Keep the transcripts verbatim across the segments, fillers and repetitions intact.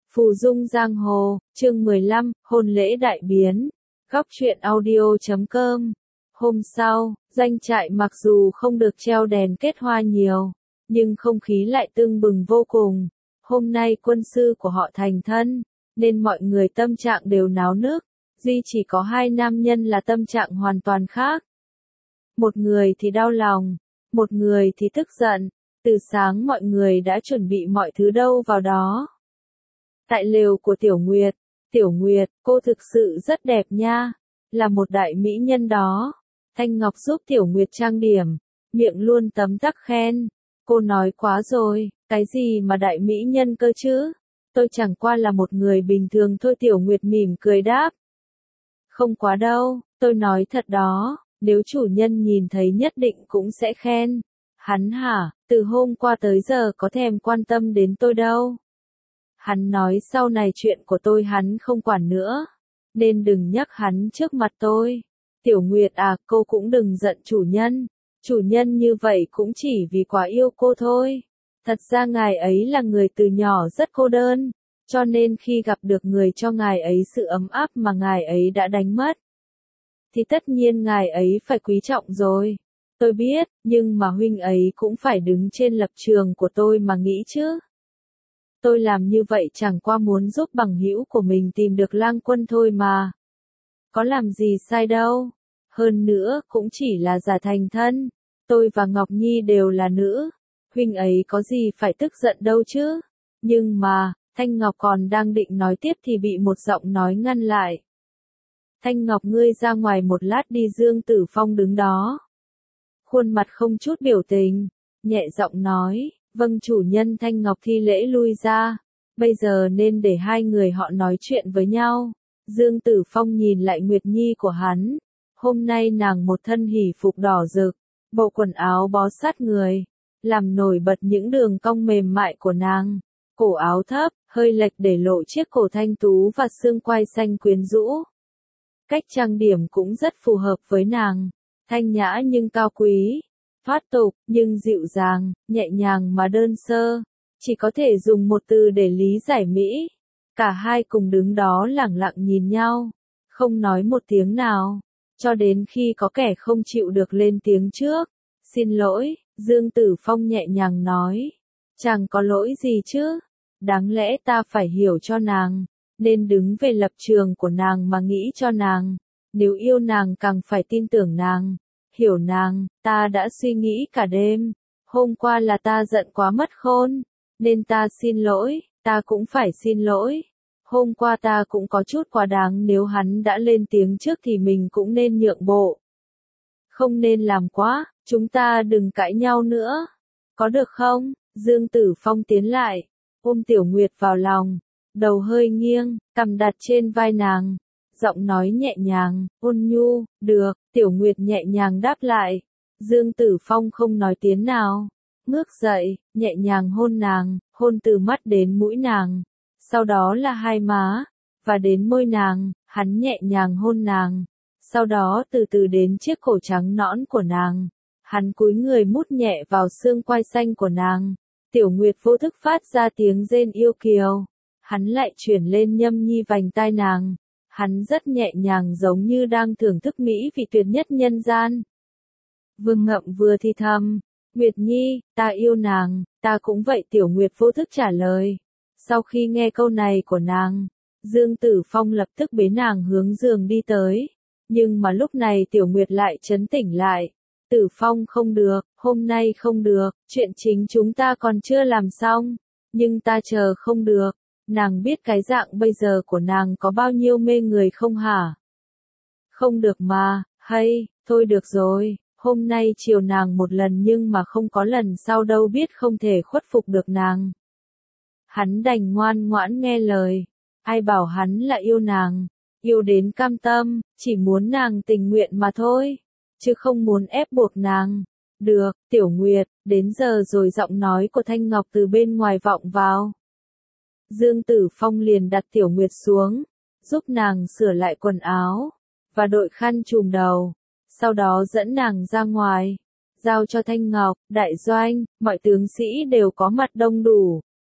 Phù dung giang hồ, chương mười lăm, hôn lễ đại biến. Góc truyện audio chấm com. Hôm sau, doanh trại mặc dù không được treo đèn kết hoa nhiều, nhưng không khí lại tưng bừng vô cùng. Hôm nay quân sư của họ thành thân, nên mọi người tâm trạng đều náo nức, duy chỉ có hai nam nhân là tâm trạng hoàn toàn khác. Một người thì đau lòng, một người thì tức giận. Từ sáng mọi người đã chuẩn bị mọi thứ đâu vào đó. Tại lều của Tiểu Nguyệt, Tiểu Nguyệt, cô thực sự rất đẹp nha, là một đại mỹ nhân đó. Thanh Ngọc giúp Tiểu Nguyệt trang điểm, miệng luôn tấm tắc khen. Cô nói quá rồi, cái gì mà đại mỹ nhân cơ chứ? Tôi chẳng qua là một người bình thường thôi. Tiểu Nguyệt mỉm cười đáp. Không quá đâu, tôi nói thật đó, nếu chủ nhân nhìn thấy nhất định cũng sẽ khen. Hắn hả, từ hôm qua tới giờ có thèm quan tâm đến tôi đâu. Hắn nói sau này chuyện của tôi hắn không quản nữa, nên đừng nhắc hắn trước mặt tôi. Tiểu Nguyệt à, cô cũng đừng giận chủ nhân. Chủ nhân như vậy cũng chỉ vì quá yêu cô thôi. Thật ra ngài ấy là người từ nhỏ rất cô đơn, cho nên khi gặp được người cho ngài ấy sự ấm áp mà ngài ấy đã đánh mất, thì tất nhiên ngài ấy phải quý trọng rồi. Tôi biết, nhưng mà huynh ấy cũng phải đứng trên lập trường của tôi mà nghĩ chứ. Tôi làm như vậy chẳng qua muốn giúp bằng hữu của mình tìm được lang quân thôi mà. Có làm gì sai đâu. Hơn nữa cũng chỉ là giả thành thân. Tôi và Ngọc Nhi đều là nữ. Huynh ấy có gì phải tức giận đâu chứ. Nhưng mà, Thanh Ngọc còn đang định nói tiếp thì bị một giọng nói ngăn lại. Thanh Ngọc, ngươi ra ngoài một lát đi. Dương Tử Phong đứng đó, khuôn mặt không chút biểu tình, nhẹ giọng nói. Vâng chủ nhân. Thanh Ngọc thi lễ lui ra. Bây giờ nên để hai người họ nói chuyện với nhau. Dương Tử Phong nhìn lại Nguyệt Nhi của hắn. Hôm nay nàng một thân hỉ phục đỏ rực, bộ quần áo bó sát người, làm nổi bật những đường cong mềm mại của nàng. Cổ áo thấp, hơi lệch để lộ chiếc cổ thanh tú và xương quai xanh quyến rũ. Cách trang điểm cũng rất phù hợp với nàng. Thanh nhã nhưng cao quý. Thoát tục, nhưng dịu dàng, nhẹ nhàng mà đơn sơ. Chỉ có thể dùng một từ để lý giải mỹ. Cả hai cùng đứng đó lẳng lặng nhìn nhau, không nói một tiếng nào, cho đến khi có kẻ không chịu được lên tiếng trước. Xin lỗi, Dương Tử Phong nhẹ nhàng nói. Chẳng có lỗi gì chứ. Đáng lẽ ta phải hiểu cho nàng, nên đứng về lập trường của nàng mà nghĩ cho nàng. Nếu yêu nàng càng phải tin tưởng nàng, hiểu nàng. Ta đã suy nghĩ cả đêm. Hôm qua là ta giận quá mất khôn, nên ta xin lỗi. Ta cũng phải xin lỗi. Hôm qua ta cũng có chút quá đáng. Nếu hắn đã lên tiếng trước thì mình cũng nên nhượng bộ. Không nên làm quá. Chúng ta đừng cãi nhau nữa, có được không? Dương Tử Phong tiến lại, ôm Tiểu Nguyệt vào lòng, đầu hơi nghiêng, cằm đặt trên vai nàng, giọng nói nhẹ nhàng, ôn nhu. Được. Tiểu Nguyệt nhẹ nhàng đáp lại. Dương Tử Phong không nói tiếng nào, ngước dậy, nhẹ nhàng hôn nàng, hôn từ mắt đến mũi nàng, sau đó là hai má, và đến môi nàng. Hắn nhẹ nhàng hôn nàng, sau đó từ từ đến chiếc cổ trắng nõn của nàng. Hắn cúi người mút nhẹ vào xương quai xanh của nàng. Tiểu Nguyệt vô thức phát ra tiếng rên yêu kiều. Hắn lại chuyển lên nhâm nhi vành tai nàng. Hắn rất nhẹ nhàng, giống như đang thưởng thức mỹ vị tuyệt nhất nhân gian. Vừa ngậm vừa thì thầm. Nguyệt Nhi, ta yêu nàng. Ta cũng vậy. Tiểu Nguyệt vô thức trả lời. Sau khi nghe câu này của nàng, Dương Tử Phong lập tức bế nàng hướng giường đi tới. Nhưng mà lúc này Tiểu Nguyệt lại trấn tĩnh lại. Tử Phong, không được, hôm nay không được, chuyện chính chúng ta còn chưa làm xong, nhưng ta chờ không được. Nàng biết cái dạng bây giờ của nàng có bao nhiêu mê người không hả? Không được mà, hay, thôi được rồi, hôm nay chiều nàng một lần nhưng mà không có lần sau đâu, biết không thể khuất phục được nàng. Hắn đành ngoan ngoãn nghe lời. Ai bảo hắn là yêu nàng, yêu đến cam tâm, chỉ muốn nàng tình nguyện mà thôi, chứ không muốn ép buộc nàng. Được. Tiểu Nguyệt, đến giờ rồi. Giọng nói của Thanh Ngọc từ bên ngoài vọng vào. Dương Tử Phong liền đặt Tiểu Nguyệt xuống, giúp nàng sửa lại quần áo, và đội khăn trùm đầu. Sau đó dẫn nàng ra ngoài, giao cho Thanh Ngọc. Đại doanh, mọi tướng sĩ đều có mặt đông đủ.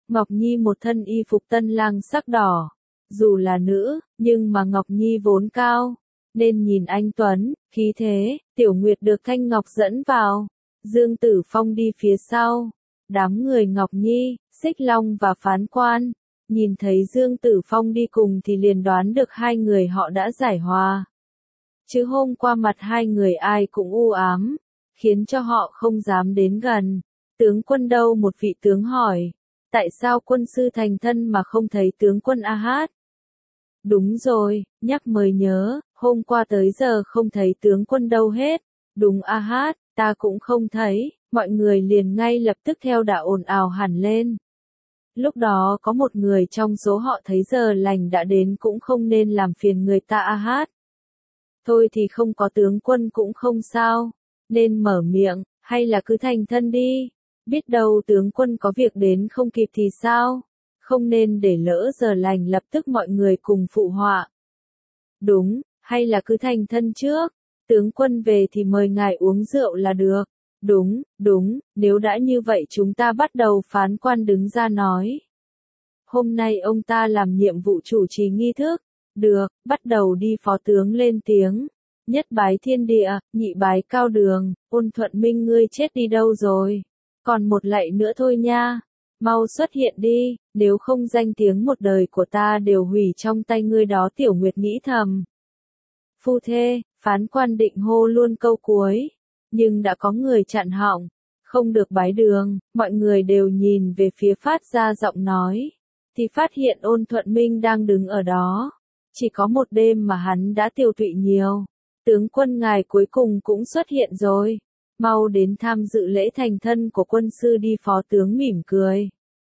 Ngọc Nhi một thân y phục tân lang sắc đỏ. Dù là nữ, nhưng mà Ngọc Nhi vốn cao, nên nhìn anh tuấn, khí thế. Tiểu Nguyệt được Thanh Ngọc dẫn vào. Dương Tử Phong đi phía sau. Đám người Ngọc Nhi, Xích Long và Phán Quan, nhìn thấy Dương Tử Phong đi cùng thì liền đoán được hai người họ đã giải hòa. Chứ hôm qua mặt hai người ai cũng u ám, khiến cho họ không dám đến gần. Tướng quân đâu? Một vị tướng hỏi. Tại sao quân sư thành thân mà không thấy tướng quân A Hát? Đúng rồi, nhắc mới nhớ, hôm qua tới giờ không thấy tướng quân đâu hết. Đúng A Hát, ta cũng không thấy. Mọi người liền ngay lập tức theo đã ồn ào hẳn lên. Lúc đó có một người trong số họ thấy giờ lành đã đến cũng không nên làm phiền người ta A Hát. Thôi thì không có tướng quân cũng không sao, nên mở miệng, hay là cứ thành thân đi. Biết đâu tướng quân có việc đến không kịp thì sao? Không nên để lỡ giờ lành lập tức mọi người cùng phụ họa. Đúng, hay là cứ thành thân trước. Tướng quân về thì mời ngài uống rượu là được. Đúng, đúng, nếu đã như vậy chúng ta bắt đầu. Phán Quan đứng ra nói. Hôm nay ông ta làm nhiệm vụ chủ trì nghi thức. Được, bắt đầu đi. Phó tướng lên tiếng. Nhất bái thiên địa, nhị bái cao đường, Ôn Thuận Minh ngươi chết đi đâu rồi? Còn một lạy nữa thôi nha. Mau xuất hiện đi, nếu không danh tiếng một đời của ta đều hủy trong tay ngươi đó. Tiểu Nguyệt nghĩ thầm. Phu thê, Phán Quan định hô luôn câu cuối. Nhưng đã có người chặn họng. Không được bái đường, mọi người đều nhìn về phía phát ra giọng nói. Thì phát hiện Ôn Thuận Minh đang đứng ở đó. Chỉ có một đêm mà hắn đã tiêu tụy nhiều. Tướng quân ngài cuối cùng cũng xuất hiện rồi. Mau đến tham dự lễ thành thân của quân sư đi. Phó tướng mỉm cười.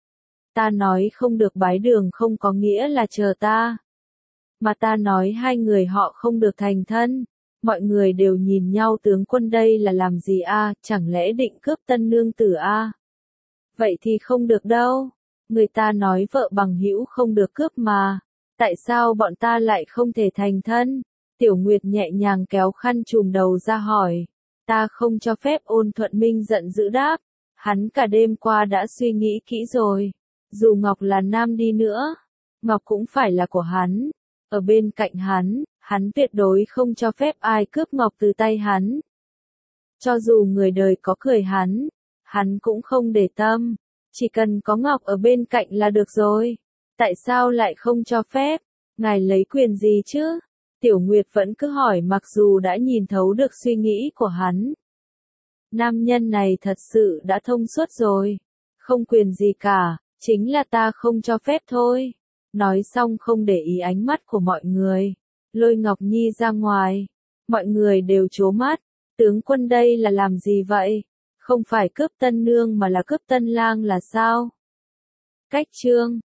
Ta nói không được bái đường không có nghĩa là chờ ta. Mà ta nói hai người họ không được thành thân. Mọi người đều nhìn nhau. Tướng quân đây là làm gì a? Chẳng lẽ định cướp tân nương tử a? Vậy thì không được đâu. Người ta nói vợ bằng hữu không được cướp mà. Tại sao bọn ta lại không thể thành thân? Tiểu Nguyệt nhẹ nhàng kéo khăn trùm đầu ra hỏi. Ta không cho phép. Ôn Thuận Minh giận dữ đáp. Hắn cả đêm qua đã suy nghĩ kỹ rồi. Dù Ngọc là nam đi nữa, Ngọc cũng phải là của hắn. Ở bên cạnh hắn, hắn tuyệt đối không cho phép ai cướp Ngọc từ tay hắn. Cho dù người đời có cười hắn, hắn cũng không để tâm. Chỉ cần có Ngọc ở bên cạnh là được rồi. Tại sao lại không cho phép? Ngài lấy quyền gì chứ? Tiểu Nguyệt vẫn cứ hỏi mặc dù đã nhìn thấu được suy nghĩ của hắn. Nam nhân này thật sự đã thông suốt rồi. Không quyền gì cả, chính là ta không cho phép thôi. Nói xong không để ý ánh mắt của mọi người. Lôi Ngọc Nhi ra ngoài. Mọi người đều trố mắt. Tướng quân đây là làm gì vậy? Không phải cướp tân nương mà là cướp tân lang là sao? Cách chương